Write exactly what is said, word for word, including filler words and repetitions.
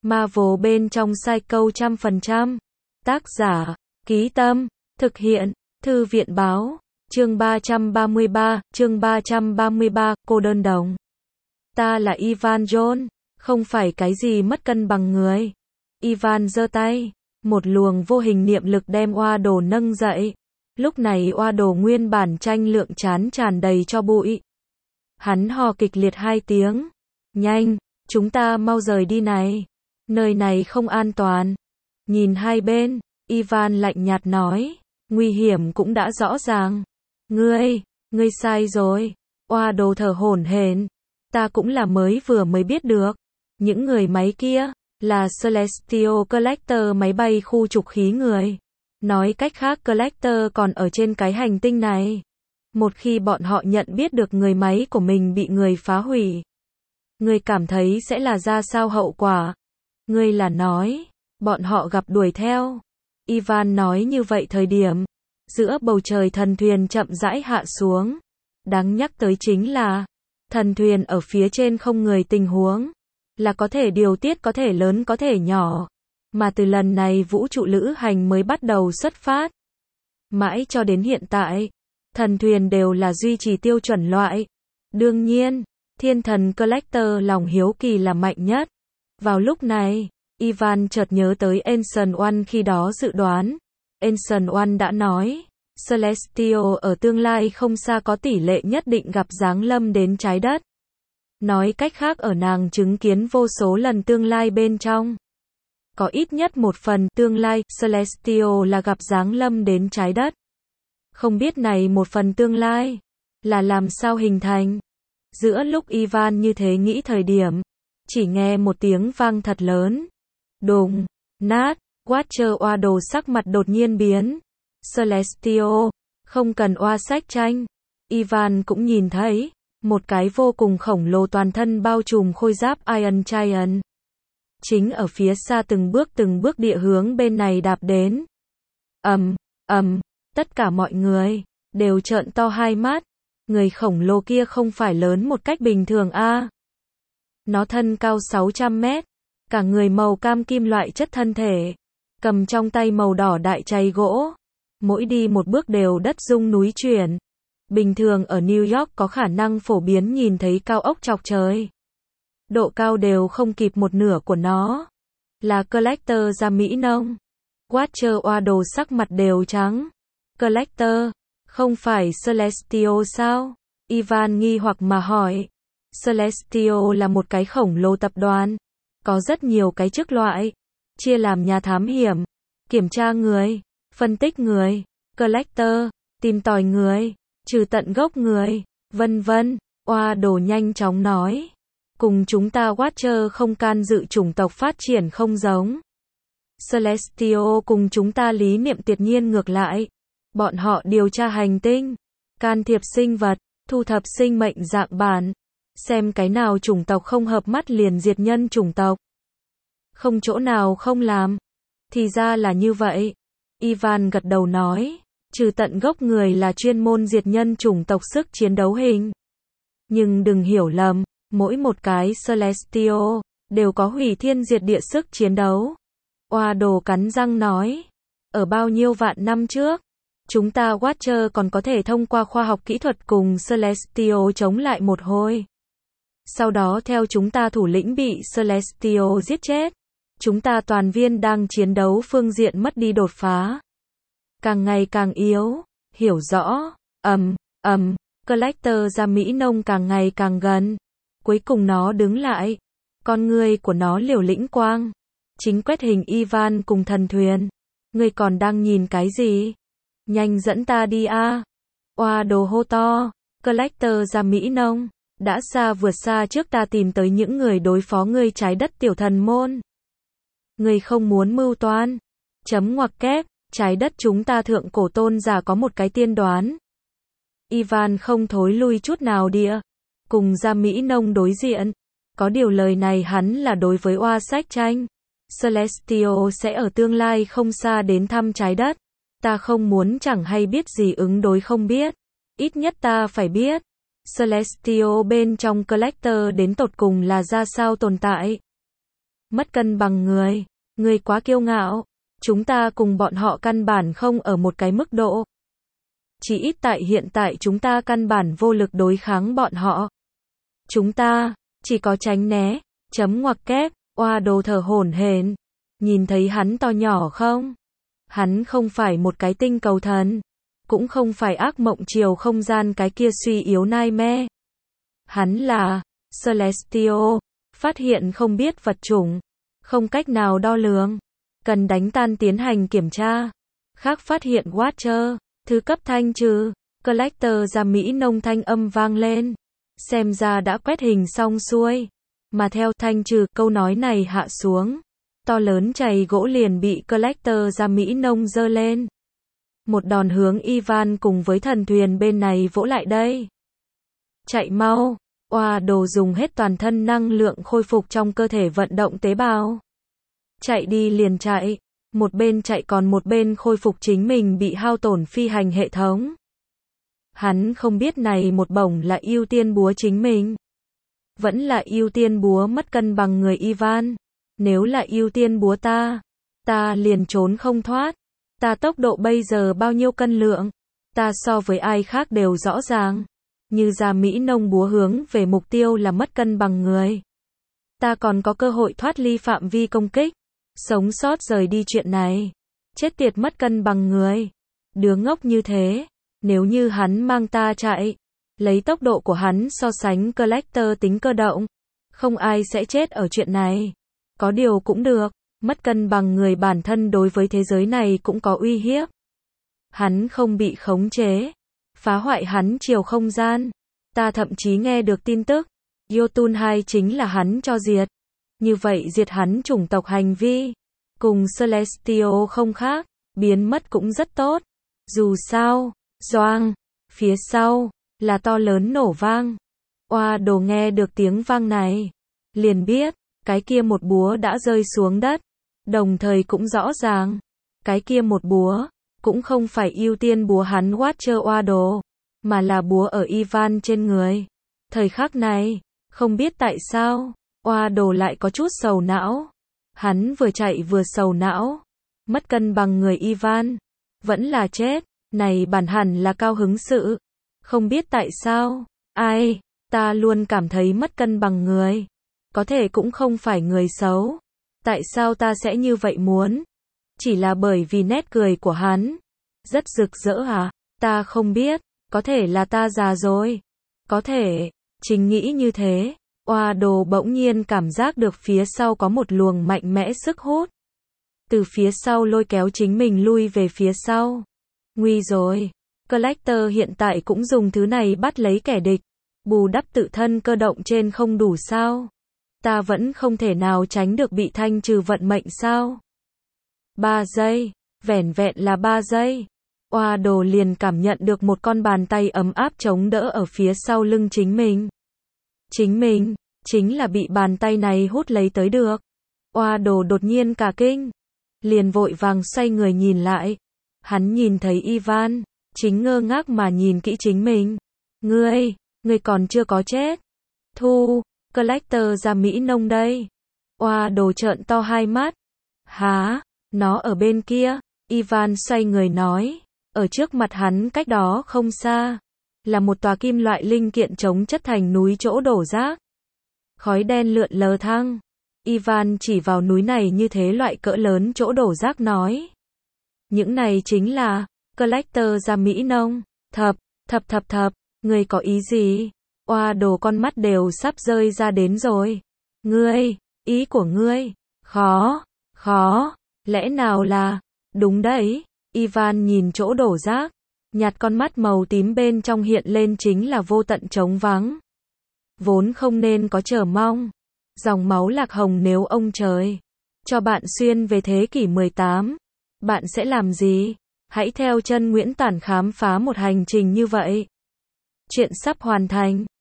Marvel bên trong Psycho trăm phần trăm. Tác giả, Ký Tâm, thực hiện, Thư viện Báo, chương ba trăm ba mươi ba, chương ba trăm ba mươi ba, cô đơn đồng. Ta là Ivan John, không phải cái gì mất cân bằng người. Ivan giơ tay, một luồng vô hình niệm lực đem oa đồ nâng dậy. Lúc này oa đồ nguyên bản tranh lượng chán tràn đầy cho bụi. Hắn hò kịch liệt hai tiếng. Nhanh, chúng ta mau rời đi này. Nơi này không an toàn. Nhìn hai bên, Ivan lạnh nhạt nói. Nguy hiểm cũng đã rõ ràng. Ngươi, ngươi sai rồi. Oa đồ thở hổn hển. Ta cũng là mới vừa mới biết được. Những người máy kia, là Celestial Collector máy bay khu trục khí người. Nói cách khác Collector còn ở trên cái hành tinh này. Một khi bọn họ nhận biết được người máy của mình bị người phá hủy. Ngươi cảm thấy sẽ là ra sao hậu quả? Ngươi là nói, bọn họ gặp đuổi theo. Ivan nói như vậy thời điểm, giữa bầu trời thần thuyền chậm rãi hạ xuống. Đáng nhắc tới chính là, thần thuyền ở phía trên không người tình huống. Là có thể điều tiết có thể lớn có thể nhỏ. Mà từ lần này vũ trụ lữ hành mới bắt đầu xuất phát. Mãi cho đến hiện tại, thần thuyền đều là duy trì tiêu chuẩn loại. Đương nhiên, thiên thần Collector lòng hiếu kỳ là mạnh nhất. Vào lúc này, Ivan chợt nhớ tới Ancient One khi đó dự đoán. Ancient One đã nói, Celestial ở tương lai không xa có tỷ lệ nhất định gặp giáng lâm đến trái đất. Nói cách khác ở nàng chứng kiến vô số lần tương lai bên trong. Có ít nhất một phần tương lai Celestial là gặp giáng lâm đến trái đất. Không biết này một phần tương lai là làm sao hình thành. Giữa lúc Ivan như thế nghĩ thời điểm, chỉ nghe một tiếng vang thật lớn. Đùng, nát, Watcher oa đồ sắc mặt đột nhiên biến. Celestial, không cần oa sách tranh. Ivan cũng nhìn thấy, một cái vô cùng khổng lồ toàn thân bao trùm khôi giáp Iron Giant. Chính ở phía xa từng bước từng bước địa hướng bên này đạp đến. Ầm, ầm, tất cả mọi người đều trợn to hai mắt. Người khổng lồ kia không phải lớn một cách bình thường a. À. Nó thân cao sáu trăm mét, cả người màu cam kim loại chất thân thể, cầm trong tay màu đỏ đại chày gỗ, mỗi đi một bước đều đất rung núi chuyển. Bình thường ở New York có khả năng phổ biến nhìn thấy cao ốc chọc trời. Độ cao đều không kịp một nửa của nó. Là Collector ra Mỹ nông. Watcher oa đồ sắc mặt đều trắng. Collector, không phải Celestial sao? Ivan nghi hoặc mà hỏi. Celestial là một cái khổng lồ tập đoàn. Có rất nhiều cái chức loại. Chia làm nhà thám hiểm, kiểm tra người, phân tích người, Collector, tìm tòi người, trừ tận gốc người, vân vân. Oa đồ nhanh chóng nói. Cùng chúng ta Watcher không can dự chủng tộc phát triển không giống. Celestial cùng chúng ta lý niệm tuyệt nhiên ngược lại. Bọn họ điều tra hành tinh, can thiệp sinh vật, thu thập sinh mệnh dạng bản. Xem cái nào chủng tộc không hợp mắt liền diệt nhân chủng tộc. Không chỗ nào không làm. Thì ra là như vậy. Ivan gật đầu nói. Trừ tận gốc người là chuyên môn diệt nhân chủng tộc sức chiến đấu hình. Nhưng đừng hiểu lầm. Mỗi một cái Celestial đều có hủy thiên diệt địa sức chiến đấu. Oa đồ cắn răng nói. Ở bao nhiêu vạn năm trước, chúng ta Watcher còn có thể thông qua khoa học kỹ thuật cùng Celestial chống lại một hồi. Sau đó theo chúng ta thủ lĩnh bị Celestial giết chết. Chúng ta toàn viên đang chiến đấu phương diện mất đi đột phá. Càng ngày càng yếu, hiểu rõ, ầm, ầm, Collector ra Mỹ nông càng ngày càng gần. Cuối cùng nó đứng lại. Con ngươi của nó liều lĩnh quang. Chính quét hình Ivan cùng thần thuyền. Ngươi còn đang nhìn cái gì? Nhanh dẫn ta đi a. À. Oa đồ hô to. Collector ra Mỹ nông. Đã xa vượt xa trước ta tìm tới những người đối phó ngươi trái đất tiểu thần môn. Ngươi không muốn mưu toan. Chấm ngoặc kép. Trái đất chúng ta thượng cổ tôn giả có một cái tiên đoán. Ivan không thối lui chút nào địa. Cùng ra Mỹ nông đối diện. Có điều lời này hắn là đối với oa sách tranh. Celestial sẽ ở tương lai không xa đến thăm trái đất. Ta không muốn chẳng hay biết gì ứng đối không biết. Ít nhất ta phải biết. Celestial bên trong Collector đến tột cùng là ra sao tồn tại. Mất cân bằng người. Người quá kiêu ngạo. Chúng ta cùng bọn họ căn bản không ở một cái mức độ. Chỉ ít tại hiện tại chúng ta căn bản vô lực đối kháng bọn họ. Chúng ta chỉ có tránh né. Chấm ngoặc kép. Oa đồ thở hổn hển. Nhìn thấy hắn to nhỏ không? Hắn không phải một cái tinh cầu thần. Cũng không phải ác mộng chiều không gian cái kia suy yếu nightmare. Hắn là Celestial. Phát hiện không biết vật chủng. Không cách nào đo lường. Cần đánh tan tiến hành kiểm tra. Khác phát hiện Watcher. Thứ cấp thanh trừ. Collector ra Mỹ nông thanh âm vang lên. Xem ra đã quét hình xong xuôi. Mà theo thanh trừ câu nói này hạ xuống. To lớn chày gỗ liền bị Collector ra Mỹ nông dơ lên. Một đòn hướng Ivan cùng với thần thuyền bên này vỗ lại đây. Chạy mau. Oa đồ dùng hết toàn thân năng lượng khôi phục trong cơ thể vận động tế bào. Chạy đi liền chạy. Một bên chạy còn một bên khôi phục chính mình bị hao tổn phi hành hệ thống. Hắn không biết này một bổng là ưu tiên búa chính mình. Vẫn là ưu tiên búa mất cân bằng người Ivan. Nếu là ưu tiên búa ta, ta liền trốn không thoát. Ta tốc độ bây giờ bao nhiêu cân lượng? Ta so với ai khác đều rõ ràng. Như ra Mỹ nông búa hướng về mục tiêu là mất cân bằng người. Ta còn có cơ hội thoát ly phạm vi công kích. Sống sót rời đi chuyện này. Chết tiệt mất cân bằng người. Đứa ngốc như thế. Nếu như hắn mang ta chạy. Lấy tốc độ của hắn so sánh Collector tính cơ động. Không ai sẽ chết ở chuyện này. Có điều cũng được. Mất cân bằng người bản thân đối với thế giới này cũng có uy hiếp. Hắn không bị khống chế. Phá hoại hắn chiều không gian. Ta thậm chí nghe được tin tức. Jotun hai chính là hắn cho diệt. Như vậy diệt hắn chủng tộc hành vi. Cùng Celestial không khác. Biến mất cũng rất tốt. Dù sao. Doang. Phía sau. Là to lớn nổ vang. Oa đồ nghe được tiếng vang này. Liền biết. Cái kia một búa đã rơi xuống đất. Đồng thời cũng rõ ràng. Cái kia một búa. Cũng không phải ưu tiên búa hắn Watcher oa đồ. Mà là búa ở Ivan trên người. Thời khắc này. Không biết tại sao. Oa đồ lại có chút sầu não. Hắn vừa chạy vừa sầu não. Mất cân bằng người Ivan. Vẫn là chết. Này bản hẳn là cao hứng sự. Không biết tại sao. Ai. Ta luôn cảm thấy mất cân bằng người. Có thể cũng không phải người xấu. Tại sao ta sẽ như vậy muốn? Chỉ là bởi vì nét cười của hắn. Rất rực rỡ à? Ta không biết. Có thể là ta già rồi. Có thể. Chính nghĩ như thế. Oa đồ bỗng nhiên cảm giác được phía sau có một luồng mạnh mẽ sức hút. Từ phía sau lôi kéo chính mình lui về phía sau. Nguy rồi. Collector hiện tại cũng dùng thứ này bắt lấy kẻ địch. Bù đắp tự thân cơ động trên không đủ sao? Ta vẫn không thể nào tránh được bị thanh trừ vận mệnh sao? Ba giây. Vẻn vẹn là ba giây. Oa đồ liền cảm nhận được một con bàn tay ấm áp chống đỡ ở phía sau lưng chính mình. Chính mình, chính là bị bàn tay này hút lấy tới được. Oa đồ đột nhiên cả kinh. Liền vội vàng xoay người nhìn lại. Hắn nhìn thấy Ivan. Chính ngơ ngác mà nhìn kỹ chính mình. Ngươi, ngươi còn chưa có chết. Thu, Collector ra Mỹ nông đây. Oa đồ trợn to hai mắt. Hả, nó ở bên kia. Ivan xoay người nói. Ở trước mặt hắn cách đó không xa. Là một tòa kim loại linh kiện chống chất thành núi chỗ đổ rác. Khói đen lượn lờ thăng. Ivan chỉ vào núi này như thế loại cỡ lớn chỗ đổ rác nói. Những này chính là Collector ra Mỹ nông. Thập, thập thập thập, ngươi có ý gì? Oa đồ con mắt đều sắp rơi ra đến rồi. Ngươi, ý của ngươi, khó, khó, lẽ nào là, đúng đấy. Ivan nhìn chỗ đổ rác, nhạt con mắt màu tím bên trong hiện lên chính là vô tận trống vắng. Vốn không nên có chờ mong. Dòng máu lạc hồng nếu ông trời cho bạn xuyên về thế kỷ mười tám, bạn sẽ làm gì? Hãy theo chân Nguyễn Tản khám phá một hành trình như vậy. Chuyện sắp hoàn thành.